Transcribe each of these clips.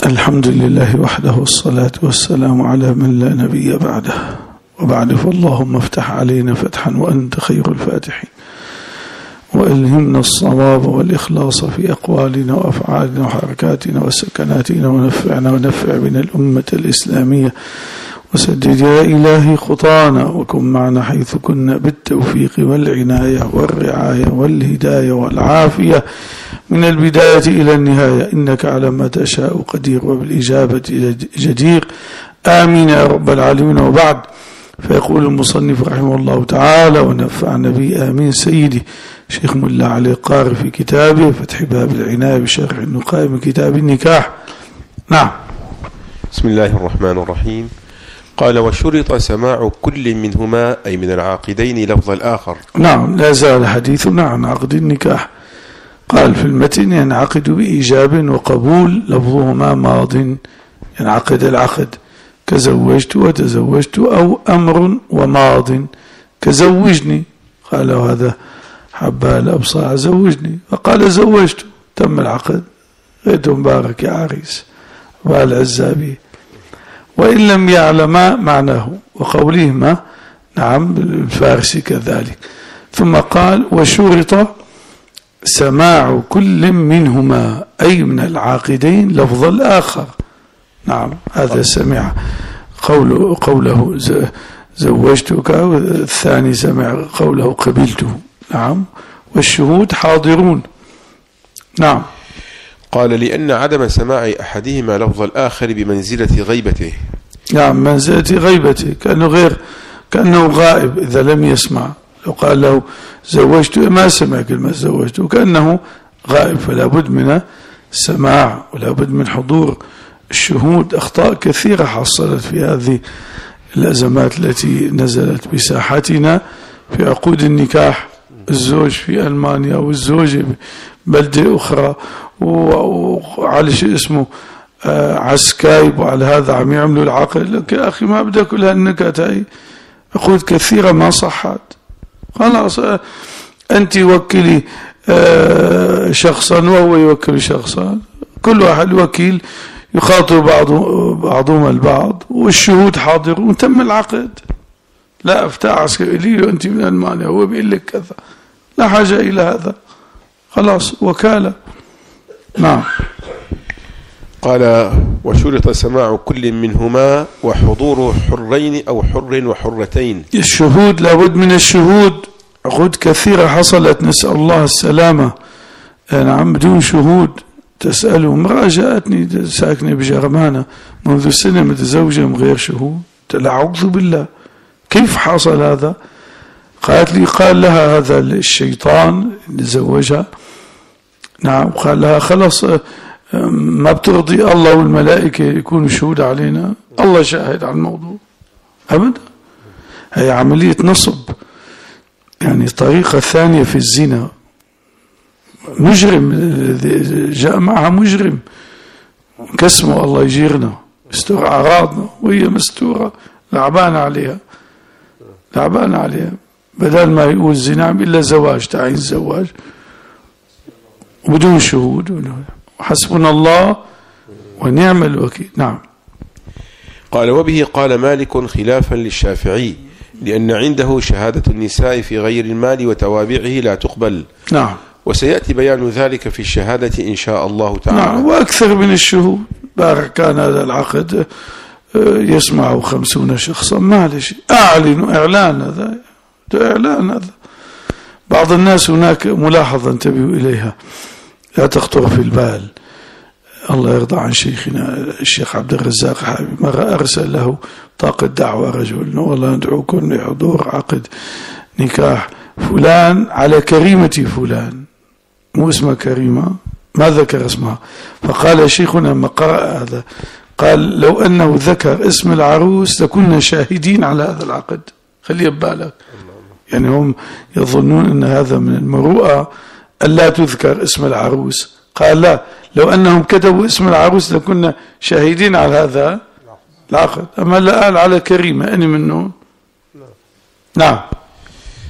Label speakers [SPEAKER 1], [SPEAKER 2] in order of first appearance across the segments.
[SPEAKER 1] الحمد لله وحده والصلاة والسلام على من لا نبي بعده، وبعد فاللهم افتح علينا فتحا وأنت خير الفاتحين، وألهمنا الصواب والإخلاص في أقوالنا وأفعالنا وحركاتنا وسكناتنا، ونفعنا ونفع بنا الأمة الإسلامية، وسدد يا إلهي خطانا، وكن معنا حيث كنا بالتوفيق والعناية والرعاية والهداية والعافية من البداية إلى النهاية، إنك على ما تشاء قدير وبالإجابة جدير. آمين يا رب العالمين. وبعد، فيقول المصنف رحمه الله تعالى ونفعنا به آمين سيدي شيخ ملا علي القاري في كتابه فتح باب العناية بشرح النقاء من كتاب النكاح. نعم.
[SPEAKER 2] بسم الله الرحمن الرحيم. قال: وشرط سماع كل منهما أي من العاقدين لفظ الآخر.
[SPEAKER 1] نعم، لا زال حديثنا عن عقد النكاح. قال في المتن: ينعقد بإيجاب وقبول لفظهما ماض، ينعقد العقد كزوجت وتزوجت، أو أمر وماض كزوجني. قال هذا حبا الأبصار زوجني، فقال زوجت، تم العقد، غيت مبارك يا عريس والعزابي، وإن لم يعلم معناه. وقولهما نعم بالفارسي كذلك. ثم قال: وشرط سماع كل منهما أي من العاقدين لفظ الآخر. نعم، هذا سمع قوله زوجتك، والثاني سمع قوله قبلته. نعم، والشهود حاضرون. نعم.
[SPEAKER 2] قال: لأن عدم سماع أحدهما لفظ الآخر بمنزلة غيبته.
[SPEAKER 1] نعم، منزلة غيبته، كأنه غائب إذا لم يسمع. لو قال له زوجت ما سمع كلمة زوجت، وكأنه غائب، فلا بد من السماع ولا بد من حضور الشهود. أخطاء كثيرة حصلت في هذه الأزمات التي نزلت بساحتنا في عقود النكاح. الزوج في ألمانيا والزوجة بلدة أخرى، وعلى شيء اسمه عسكايب، وعلى هذا عم يعملوا العقد. لك يا أخي ما بدك كل هالنكات هاي، عقود كثيرة ما صحت. خلاص أنت وكلي شخصا وهو يوكل شخصا، كل واحد وكيل يخاطب بعضهم البعض، والشهود حاضرون، تم العقد. لا افتاء عسكري لي أنت من ألمانيا، هو بيقول لك كذا، لا حاجة إلى هذا، خلاص وكالة. نعم.
[SPEAKER 2] قال: وشرط سماع كل منهما وحضور حرين أو حر وحرتين.
[SPEAKER 1] الشهود لابد من الشهود. عقود كثيرة حصلت، نسأل الله السلامة. نعم، بدون شهود. تسأله امرأة جاءتني ساكنة بجرمانة منذ سنة متزوجة من غير شهود. لا، أعوذ بالله، كيف حصل هذا؟ قالت لي قال لها هذا الشيطان اللي زوجها. نعم، قال لها خلص ما بترضي الله والملائكة يكونوا شهود علينا، الله شاهد على الموضوع أبدا. هي عملية نصب، يعني طريقة ثانية في الزنا. مجرم جاء معها مجرم، كسمه الله يجيرنا، يستر أعراضنا، وهي مستورة، لعبانة عليها، لعبانة عليها. بدل ما يقول زنا إلا زواج، تعين الزواج بدون شهود، وحسبنا الله ونعم الوكيل. نعم.
[SPEAKER 2] قال: وبه قال مالك خلافا للشافعي، لأن عنده شهادة النساء في غير المال وتوابعه لا تقبل.
[SPEAKER 1] نعم.
[SPEAKER 2] وسيأتي بيان ذلك في الشهادة إن شاء الله تعالى.
[SPEAKER 1] نعم، وأكثر من الشهود. بارك كان هذا العقد يسمعه 50 شخصا، معلش أعلنوا إعلان، هذا إعلان. هذا بعض الناس هناك ملاحظة انتبهوا إليها لا تخطر في البال. الله يرضى عن شيخنا الشيخ عبد الرزاق حبيب، مرة أرسل له طاقة دعوة رجل: والله ندعوكم لحضور عقد نكاح فلان على كريمة فلان، مو اسمها كريمة، ما ذكر اسمها. فقال شيخنا لما قرأ هذا قال: لو أنه ذكر اسم العروس لكنا شاهدين على هذا العقد. خلي ببالك، يعني هم يظنون أن هذا من المروءة ألا تذكر اسم العروس. قال: لا، لو أنهم كتبوا اسم العروس لكنا شاهدين على هذا العقد. أما لا قال على كريمة، أني منهم. نعم.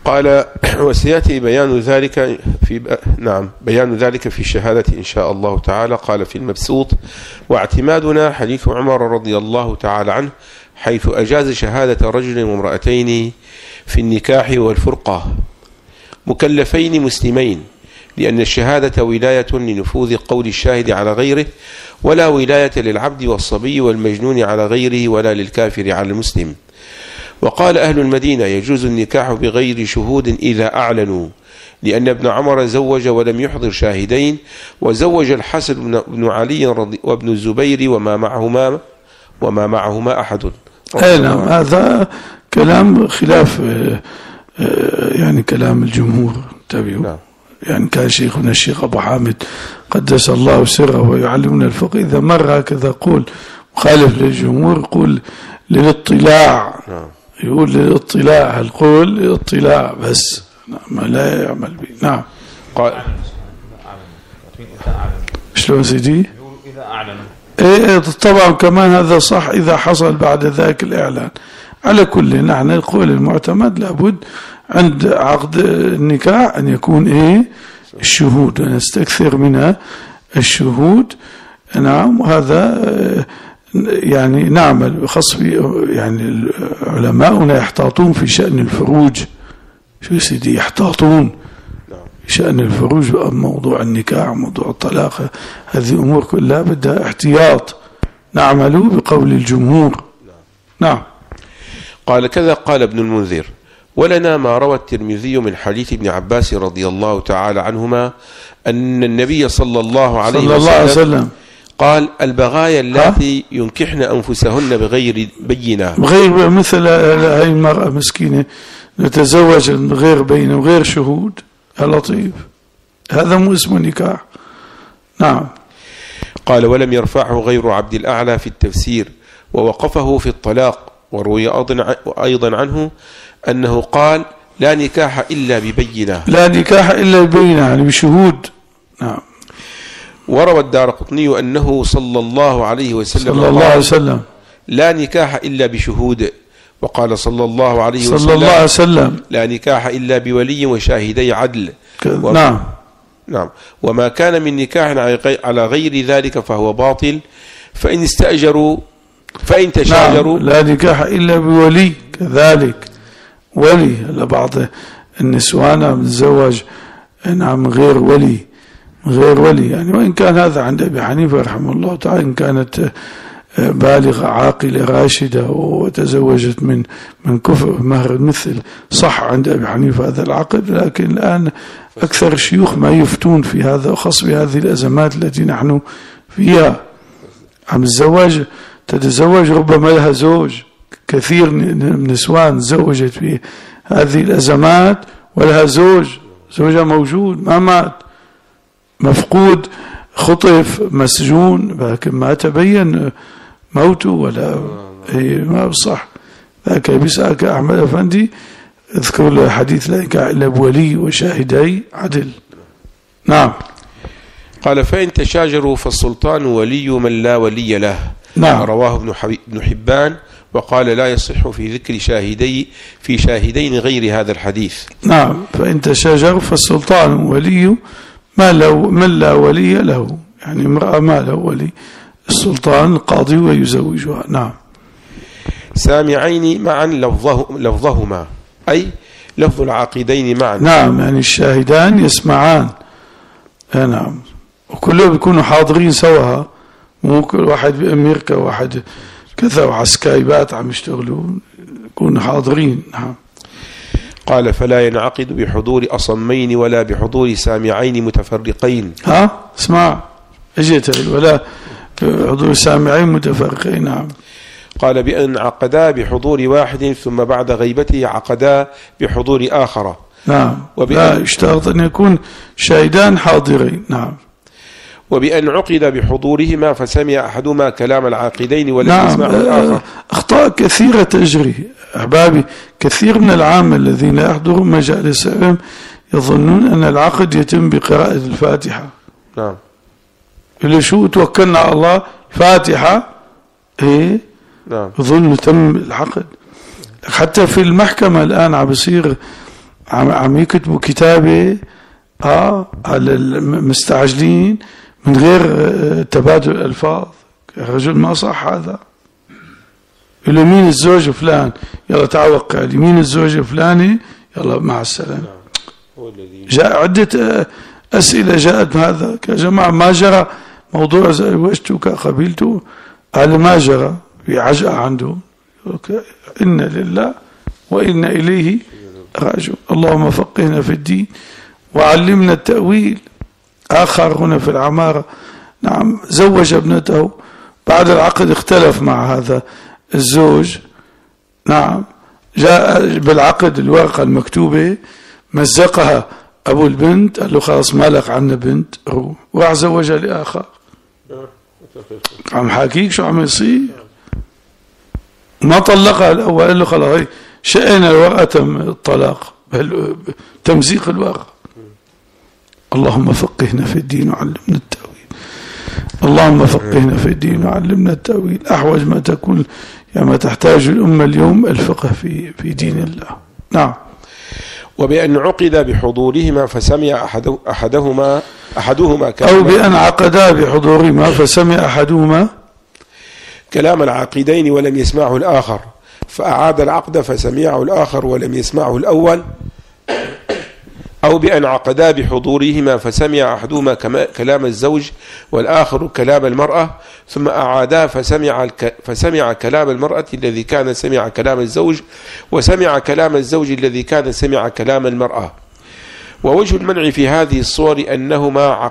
[SPEAKER 2] قال وسيأتي بيان ذلك بيان ذلك في الشهادة إن شاء الله تعالى. قال في المبسوط: واعتمادنا حديث عمر رضي الله تعالى عنه حيث أجاز شهادة رجل وامرأتين في النكاح والفرقة مكلفين مسلمين، لأن الشهادة ولاية لنفوذ قول الشاهد على غيره، ولا ولاية للعبد والصبي والمجنون على غيره، ولا للكافر على المسلم. وقال أهل المدينة: يجوز النكاح بغير شهود إذا أعلنوا، لأن ابن عمر زوج ولم يحضر شاهدين، وزوج الحسن بن علي وابن الزبير وما معهما أحد.
[SPEAKER 1] نعم، هذا كلام خلاف يعني كلام الجمهور. تبعوا
[SPEAKER 2] نعم.
[SPEAKER 1] يعني كان شيخنا الشيخ أبو حامد قدس الله سره ويعلمنا الفقه إذا مر هكذا قول مخالف للجمهور يقول للاطلاع.
[SPEAKER 2] نعم.
[SPEAKER 1] يقول للاطلاع، القول للاطلاع بس، ما لا يعمل به. نعم. شلون سيدي؟
[SPEAKER 3] إذا أعلن.
[SPEAKER 1] إيه طبعا كمان هذا صح إذا حصل بعد ذلك الإعلان. على كل نحن القول المعتمد لابد عند عقد النكاح أن يكون الشهود، ونستكثر من الشهود. نعم. وهذا يعني نعمل خاص يعني علماؤنا يحتاطون في شأن الفروج. شو سيدي يحتاطون في شأن الفروج، موضوع النكاح، موضوع الطلاق، هذه أمور كلها بدها احتياط. نعمل بقول الجمهور. نعم.
[SPEAKER 2] قال كذا قال ابن المنذر: ولنا ما روى الترمذي من حديث ابن عباس رضي الله تعالى عنهما أن النبي صلى الله عليه وسلم قال: البغايا اللاتي ينكحن أنفسهن بغير بينة،
[SPEAKER 1] بغير مثل هاي المرأة مسكينة نتزوج بغير بينة وغير شهود، لطيف، هذا مو اسمه نكاح. نعم.
[SPEAKER 2] قال: ولم يرفعه غير عبد الأعلى في التفسير، ووقفه في الطلاق. وروي أيضا عنه أنه قال: لا نكاح إلا ببينة.
[SPEAKER 1] لا نكاح إلا ببينة يعني بشهود. نعم.
[SPEAKER 2] وروى الدارقطني أنه صلى الله عليه وسلم لا نكاح إلا بشهود. وقال صلى الله عليه وسلم لا نكاح إلا بولي وشاهدي عدل.
[SPEAKER 1] نعم.
[SPEAKER 2] نعم. وما كان من نكاح على غير ذلك فهو باطل، فإن تشاجروا.
[SPEAKER 1] نعم. لا نكاح إلا بولي، كذلك ولي. لبعض النسوان متزوج نعم غير ولي يعني، وإن كان هذا عند أبي حنيفة رحمه الله تعالى إن كانت بالغة عاقلة راشدة وتزوجت من كفء مهر المثل صح عند أبي حنيفة هذا العقد. لكن الآن أكثر الشيوخ ما يفتون في هذا، خاص بهذه الأزمات التي نحن فيها. عم الزواج تتزوج ربما لها زوج، كثير من النسوان تزوجت في هذه الأزمات ولها زوجها موجود ما مات، مفقود، خطف، مسجون، لكن ما تبين موته ولا ما بصح. ذاك بيسألك أحمد أفندي اذكر له حديث لا نكاح إلا بولي وشاهدي عدل. نعم.
[SPEAKER 2] قال: فإن تشاجروا فالسلطان ولي من لا ولي له.
[SPEAKER 1] نعم.
[SPEAKER 2] رواه ابن حبان، وقال: لا يصح في ذكر شاهدين غير هذا الحديث.
[SPEAKER 1] نعم. فإن تشاجروا فالسلطان ولي من لا ولي له، يعني امرأة ما له ولي، السلطان القاضي ويزوجها. نعم.
[SPEAKER 2] سامعين معا لفظهما، أي لفظ العاقدين معا.
[SPEAKER 1] نعم، يعني الشاهدان يسمعان. نعم. وكلهم بيكونوا حاضرين سوا، مو كل واحد بأمريكا واحد كذا وعلى سكايبات عم يشتغلون، يكونوا حاضرين. نعم.
[SPEAKER 2] قال: فلا ينعقد بحضور أصمين ولا بحضور سامعين متفرقين.
[SPEAKER 1] اسمع اجيت ولا بحضور سامعين متفرقين. نعم.
[SPEAKER 2] قال: بأن عقدا بحضور واحد ثم بعد غيبته عقدا بحضور آخر.
[SPEAKER 1] نعم. لا يشترط أن يكون شاهدان حاضرين. نعم.
[SPEAKER 2] وبأن عقد بحضورهما فسمع أحدهما كلام العاقدين ولم يسمع الآخر.
[SPEAKER 1] أخطاء كثيرة تجري أحبابي. كثير من العامة الذين يحضرون مجالس العلم يظنون أن العقد يتم بقراءة الفاتحة.
[SPEAKER 2] نعم.
[SPEAKER 1] إلا شو توكلنا على الله فاتحة
[SPEAKER 2] نعم.
[SPEAKER 1] يظن تم العقد. حتى في المحكمة الآن عم بصير عم يكتبوا كتابة على المستعجلين من غير تبادل الألفاظ. رجل ما صح هذا. يقول له مين الزوج فلان، يلا تعال وقع لي. مين الزوجة فلانة، يلا مع السلامة. جاء عدة أسئلة جاءت هذا. يا جماعة ما جرى موضوع زوجته قبيلته، هذا ما جرى، في عجقة عنده. إنا لله وإنا إليه راجعون. اللهم فقهنا في الدين وعلمنا التأويل. آخر هنا في العمارة، نعم، زوج ابنته بعد العقد، اختلف مع هذا الزوج، نعم، جاء بالعقد الورقة المكتوبة مزقها أبو البنت، قال له خلاص مالك عنا بنت، وراح زوجها لآخر. عم حاكيك شو عم يصير. ما طلقها الأول، قال له خلاص شئنا الورقة، تم الطلاق، تمزيق الورقة. اللهم فقهنا في الدين وعلمنا التأويل. اللهم فقهنا في الدين وعلمنا التأويل. أحوج ما تكون ما تحتاج الأمة اليوم الفقه في دين الله. نعم.
[SPEAKER 2] وبأن عقد بحضورهما فسمع أحدهما
[SPEAKER 1] أو بأن عقدا بحضورهما فسمع أحدهما
[SPEAKER 2] كلام العاقدين ولم يسمعه الآخر، فأعاد العقد فسمعه الآخر ولم يسمعه الأول. أو بأن عقدا بحضورهما فسمع أحدهما كلام الزوج والآخر كلام المرأة، ثم أعادا فسمع كلام المرأة الذي كان سمع كلام الزوج، وسمع كلام الزوج الذي كان سمع كلام المرأة. ووجه المنع في هذه الصور أنهما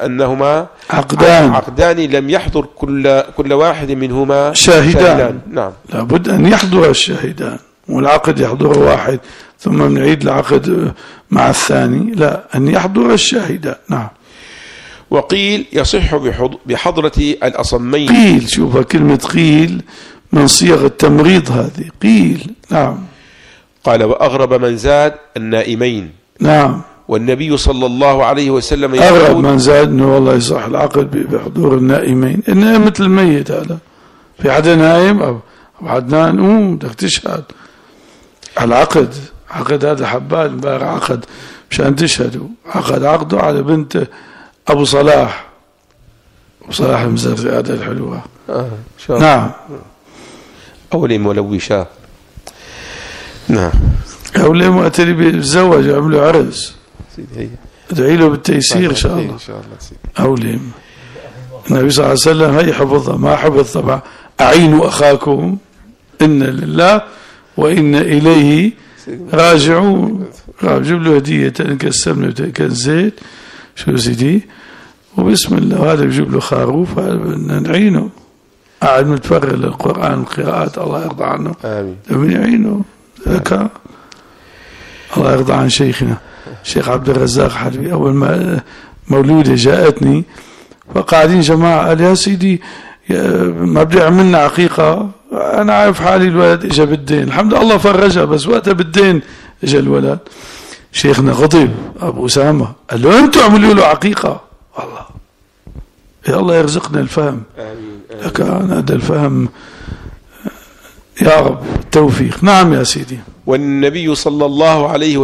[SPEAKER 2] عقدان لم يحضر كل واحد منهما شاهدان. نعم،
[SPEAKER 1] لابد أن يحضر الشاهدان، والعقد يحضر واحد ثم نعيد العقد مع الثاني، لا، أن يحضر الشاهدان. نعم.
[SPEAKER 2] وقيل يصح بحضرة الأصمين.
[SPEAKER 1] قيل، شوف كلمة قيل من صيغ التمريض هذه، قيل. نعم.
[SPEAKER 2] قال وأغرب من زاد النائمين.
[SPEAKER 1] نعم.
[SPEAKER 2] والنبي صلى الله عليه وسلم
[SPEAKER 1] أغرب من زاد أنه والله يصح العقد بحضور النائمين. إنه مثل الميت، هذا في حدا نايم أو عدنان بدك تشهد العقد. عقد هذا حبال امبارح عقد مشان تشهدوا، عقده على بنت أبو صلاح، أبو صلاح المزرزي هذا الحلوة. نعم.
[SPEAKER 2] أولي ملوشة. نعم.
[SPEAKER 1] أولي مؤتلي بيتزوج يعملوا عرس، ادعي له بالتيسير إن شاء الله. أولي النبي صلى الله عليه وسلم هي حفظها، ما حفظ طبعا أعينوا أخاكم إن لله وإن إليه راجعون. جيب له هدية كالسمنة كان زيت، شو سيدي، وبسم الله. هذا بجيب له خروف، بدنا نعينه، قاعد متفرغ للقرآن والقراءات، الله يرضى عنه.
[SPEAKER 2] آمين.
[SPEAKER 1] بنعينه ذكاء. الله يرضى عن شيخنا الشيخ عبد الرزاق حلبي. أول ما مولودة جاءتني فقاعدين جماعة، قال يا سيدي ما بدي عملنا عقيقة، أنا عارف حالي الولد إجا بالدين، الحمد لله فرجها، بس وقتها بالدين إجا الولد. شيخنا غضب أبو أسامة، قال له أنتوا عملوا له عقيقة. والله يا الله يرزقنا الفهم. لك هذا الفهم يا رب، التوفيق. نعم يا سيدي.
[SPEAKER 2] والنبي صلى الله عليه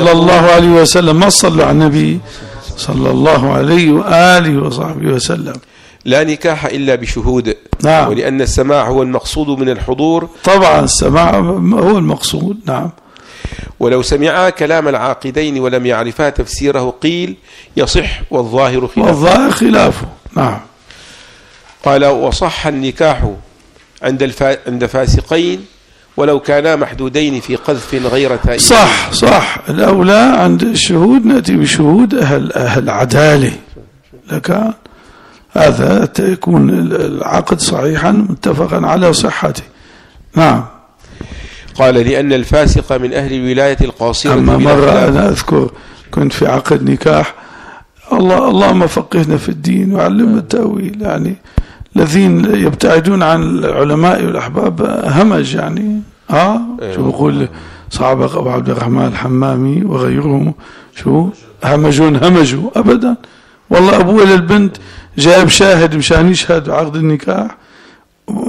[SPEAKER 1] وسلم ما صلوا على النبي صلى الله عليه وآله وصحبه وسلم.
[SPEAKER 2] لا نكاح إلا بشهود.
[SPEAKER 1] نعم.
[SPEAKER 2] ولأن السماع هو المقصود من الحضور.
[SPEAKER 1] طبعا السماع هو المقصود. نعم.
[SPEAKER 2] ولو سمعا كلام العاقدين ولم يعرفا تفسيره قيل يصح والظاهر خلافه.
[SPEAKER 1] نعم.
[SPEAKER 2] قال وصح النكاح عند فاسقين ولو كانا محدودين في قذف غير تائب.
[SPEAKER 1] صح. الأولى عند الشهود نأتي بشهود أهل عدالة، لكن هذا يكون العقد صحيحا متفقا على صحته. نعم.
[SPEAKER 2] قال لأن الفاسق من أهل الولاية القاصرة.
[SPEAKER 1] أما مرة أنا أذكر كنت في عقد نكاح، اللهم فقهنا في الدين وعلمنا التأويل، يعني الذين يبتعدون عن العلماء والأحباب همج، يعني شو بقول صحابة أبو عبد الرحمن الحمامي وغيرهم، شو همجوا أبدا. والله أبوه للبنت جايب شاهد مشان يشهد عقد النكاح،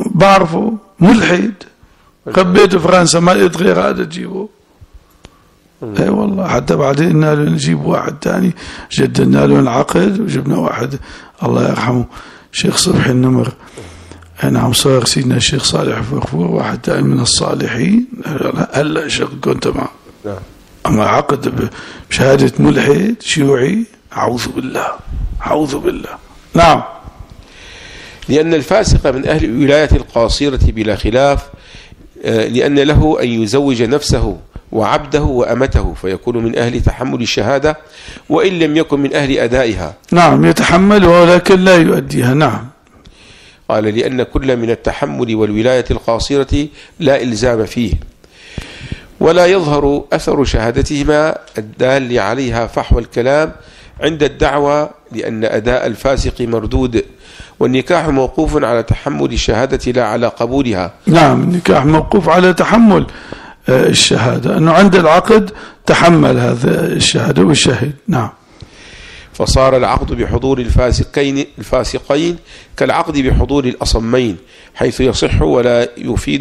[SPEAKER 1] بعرفه ملحد، خبيته فرنسا، ما لقيت غير هذا تجيبه. اي والله. حتى بعدين نجيب واحد ثاني جددنا له العقد وجبنا واحد الله يرحمه شيخ صبحي النمر. نعم صار سيدنا الشيخ صالح فخفور واحد ثاني من الصالحين. هلا شيخ كنت معه. أما عقد بشهادة ملحد شيوعي أعوذ بالله أعوذ بالله. نعم.
[SPEAKER 2] لأن الفاسق من أهل الولاية القاصرة بلا خلاف، لأن له أن يزوج نفسه وعبده وأمته فيكون من أهل تحمل الشهادة وإن لم يكن من أهل أدائها.
[SPEAKER 1] نعم يتحملها ولكن لا يؤديها. نعم.
[SPEAKER 2] قال لأن كل من التحمل والولاية القاصرة لا إلزام فيه، ولا يظهر أثر شهادتهما الدال عليها فحوى الكلام عند الدعوة، لأن أداء الفاسق مردود، والنكاح موقوف على تحمل الشهادة لا على قبولها.
[SPEAKER 1] نعم النكاح موقوف على تحمل الشهادة، أنه عند العقد تحمل هذا الشهادة والشهيد. نعم.
[SPEAKER 2] فصار العقد بحضور الفاسقين كالعقد بحضور الأصمين، حيث يصح ولا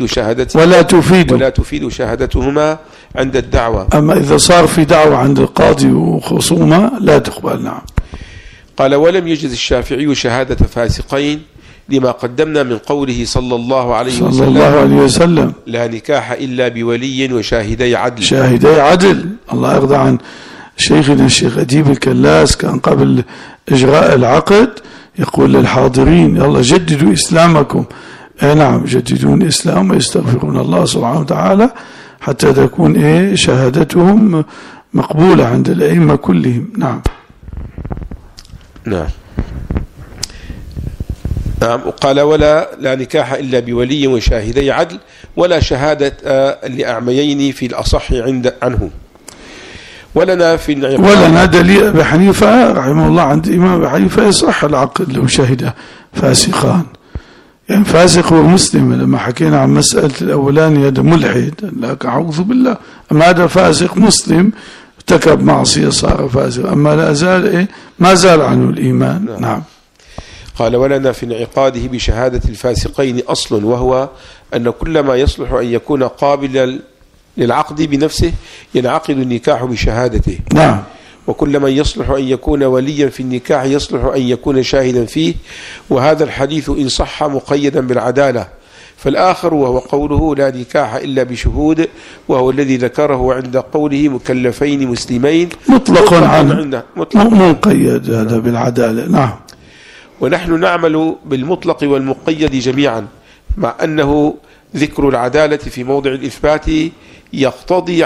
[SPEAKER 2] تفيد شهادتهما عند الدعوة.
[SPEAKER 1] أما إذا صار في دعوة عند القاضي وخصومة لا تقبل. نعم.
[SPEAKER 2] قال ولم يجز الشافعي شهادة فاسقين لما قدمنا من قوله صلى الله عليه وسلم لا نكاح إلا بولي وشاهدي عدل.
[SPEAKER 1] شاهدي عدل. الله يرضى عن شيخنا الشيخ أديب الكلاس كان قبل إجراء العقد يقول للحاضرين يلا جددوا إسلامكم. نعم جددون إسلام ويستغفرون الله سبحانه وتعالى حتى تكون شهادتهم مقبولة عند الأئمة كلهم. نعم.
[SPEAKER 2] نعم. قال لا نكاح إلا بولي وشاهدي عدل ولا شهادة لأعميين في الأصح عنه. ولنا
[SPEAKER 1] دليل أبي حنيفة رحمه الله عند إمام أبي حنيفة يصح العقد لو شهد فاسقان. يعني فاسق هو مسلم. لما حكينا عن مسألة الأولاني هذا ملحد لك أعوذ بالله، أما هذا فاسق مسلم ارتكب معصية صار فاسق، أما لا زال ما زال عنه الإيمان. نعم.
[SPEAKER 2] قال ولنا في انعقاده بشهادة الفاسقين أصل، وهو أن كل ما يصلح أن يكون قابلا للعقد بنفسه ينعقد النكاح بشهادته.
[SPEAKER 1] نعم.
[SPEAKER 2] وكل من يصلح أن يكون وليا في النكاح يصلح أن يكون شاهدا فيه، وهذا الحديث إن صح مقيدا بالعدالة. فالآخر وهو قوله لا نكاح إلا بشهود، وهو الذي ذكره عند قوله مكلفين مسلمين
[SPEAKER 1] مطلق عنه مقيد هذا بالعدالة. نعم.
[SPEAKER 2] ونحن نعمل بالمطلق والمقيد جميعا، مع أنه ذكر العدالة في موضع الإثبات يقتضي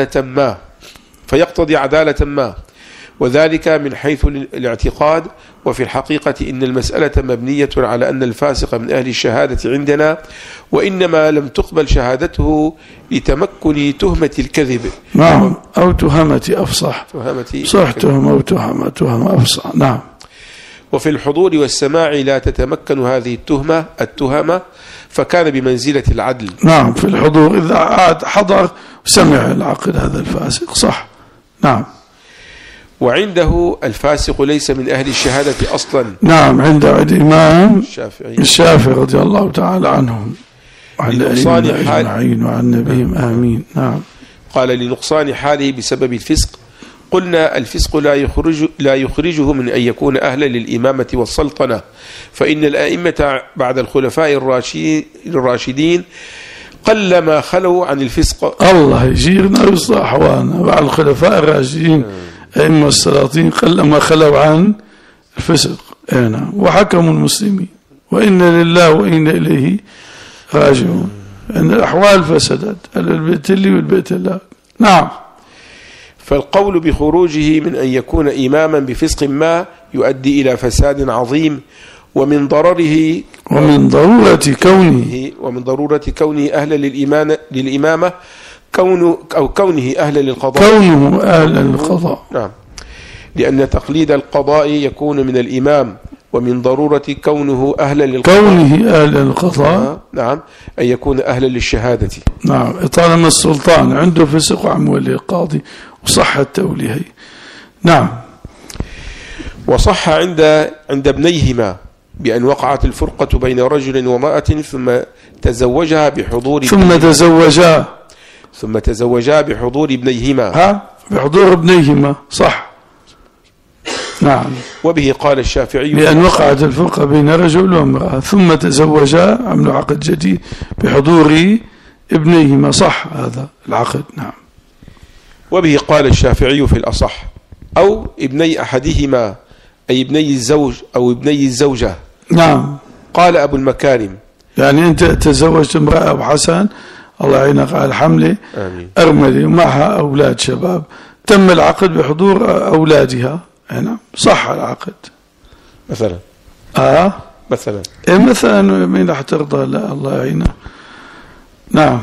[SPEAKER 2] عدالة ما وذلك من حيث الاعتقاد. وفي الحقيقة إن المسألة مبنية على أن الفاسق من أهل الشهادة عندنا، وإنما لم تقبل شهادته لتمكن تهمة الكذب.
[SPEAKER 1] نعم. أو تهمة أفصح. صح تهمة أو تهمة أفصح. نعم.
[SPEAKER 2] وفي الحضور والسماع لا تتمكن هذه التهمة فكان بمنزلة العدل.
[SPEAKER 1] نعم. في الحضور إذا حضر وسمع العقد هذا الفاسق. صح. نعم.
[SPEAKER 2] وعنده الفاسق ليس من أهل الشهادة أصلا.
[SPEAKER 1] نعم. عنده الإمام الشافعي رضي الله تعالى عنهم وعلى أجمعين وعن نبيهم آمين. نعم.
[SPEAKER 2] قال لنقصان حاله بسبب الفسق. قلنا الفسق لا يخرجه من أن يكون أهلا للإمامة والسلطنة، فإن الآئمة بعد الخلفاء الراشدين قلما خلوا عن الفسق.
[SPEAKER 1] الله يجيرنا ويصلح أحوالنا. بعد الخلفاء الراشدين أئمة السلاطين قلما خلوا عن الفسق. وحكموا المسلمين وإن لله وإن إليه راجعون. أن الأحوال فسدت البيت لي والبيت الله. نعم.
[SPEAKER 2] فالقول بخروجه من أن يكون إماما بفسق ما يؤدي إلى فساد عظيم، ومن ضرره
[SPEAKER 1] ومن ضرورة
[SPEAKER 2] كونه أهلا للإمامة كونه أهلا للقضاء.
[SPEAKER 1] كونه أهلا للقضاء.
[SPEAKER 2] نعم. لأن تقليد القضاء يكون من الإمام، ومن ضرورة كونه أهلا
[SPEAKER 1] للقضاء.
[SPEAKER 2] نعم. أن يكون أهلا للشهادة.
[SPEAKER 1] نعم. طالما السلطان عنده فسق عن ولي القاضي وصح التوليه. نعم.
[SPEAKER 2] وصح عند ابنيهما بأن وقعت الفرقة بين رجل وامرأة ثم تزوجها ثم تزوجا بحضور ابنيهما.
[SPEAKER 1] بحضور ابنيهما صح. نعم.
[SPEAKER 2] وبه قال الشافعي
[SPEAKER 1] بأن وقعت الفرقة بين رجل وامرأة ثم تزوجا، عملوا عقد جديد بحضور ابنيهما، صح هذا العقد. نعم.
[SPEAKER 2] وبه قال الشافعي في الأصح أو ابني أحدهما، أي ابني الزوج أو ابني الزوجة.
[SPEAKER 1] نعم.
[SPEAKER 2] قال أبو المكارم
[SPEAKER 1] يعني أنت تزوجت امرأة أبو حسن الله يعينك على الحملة، أرملة ومعها أولاد شباب، تم العقد بحضور أولادها، نعم صح العقد
[SPEAKER 2] مثلا. مثلا
[SPEAKER 1] مثلا مين راح ترضى؟ لا الله يعينه. نعم.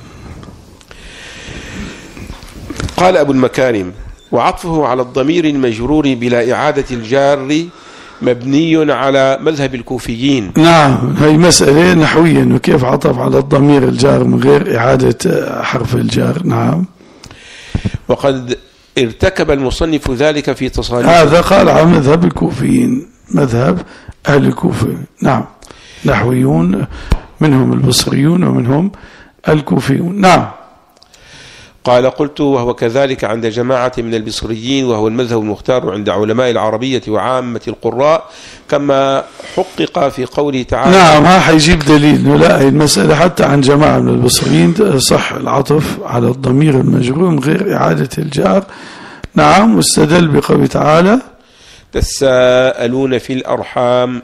[SPEAKER 2] قال أبو المكارم وعطفه على الضمير المجرور بلا إعادة الجار مبني على مذهب الكوفيين.
[SPEAKER 1] نعم، هي مسألة نحويا، وكيف عطف على الضمير الجار من غير إعادة حرف الجار. نعم.
[SPEAKER 2] وقد ارتكب المصنف ذلك في تصانيفه.
[SPEAKER 1] هذا قال على مذهب الكوفيين، مذهب أهل الكوفة. نعم، نحويون منهم البصريون ومنهم الكوفيون. نعم.
[SPEAKER 2] قال قلت وهو كذلك عند جماعة من البصريين، وهو المذهب المختار عند علماء العربية وعامة القراء، كما حقق في قوله تعالى.
[SPEAKER 1] نعم، ها حيجيب دليل. لا، هي المسألة حتى عن جماعة من البصريين صح العطف على الضمير المجرور من غير إعادة الجار. نعم. واستدل بقوله تعالى
[SPEAKER 2] تساءلون في الأرحام.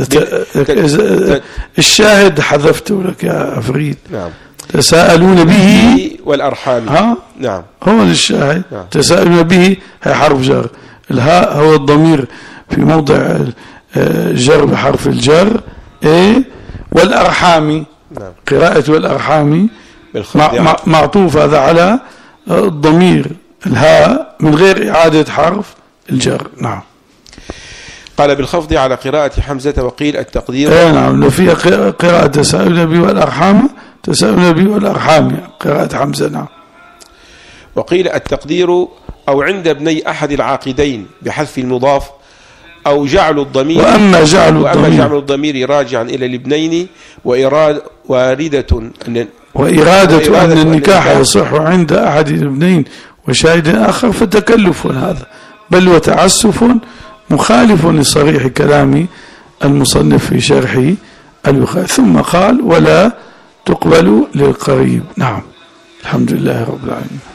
[SPEAKER 1] الشاهد حذفته لك يا أفريد.
[SPEAKER 2] نعم.
[SPEAKER 1] تساءلون به
[SPEAKER 2] والأرحام. نعم،
[SPEAKER 1] هو الشاهد.
[SPEAKER 2] نعم.
[SPEAKER 1] تساءلون به هي حرف جر، الهاء هو الضمير في موضع جر بحرف الجر. والأرحام.
[SPEAKER 2] نعم.
[SPEAKER 1] قراءة والأرحام معطوف هذا على الضمير الهاء من غير إعادة حرف الجر. نعم.
[SPEAKER 2] قال بالخفض على قراءة حمزة، وقيل التقدير.
[SPEAKER 1] نعم، لو فيها قراءة تساءلون به والأرحام، تساءلون به والأرحام قراءة حمزة. نعم.
[SPEAKER 2] وقيل التقدير أو عند ابني أحد العاقدين بحذف المضاف، أو جعل الضمير.
[SPEAKER 1] وأما جعل
[SPEAKER 2] الضمير راجعا إلى الابنين، وإرادة أن
[SPEAKER 1] النكاح يصح عند أحد الابنين وشاهد آخر، فتكلف هذا بل وتعسف مخالف لصريح كلام المصنف في شرحه البخاري. ثم قال ولا تقبل للقريب. نعم. الحمد لله رب العالمين.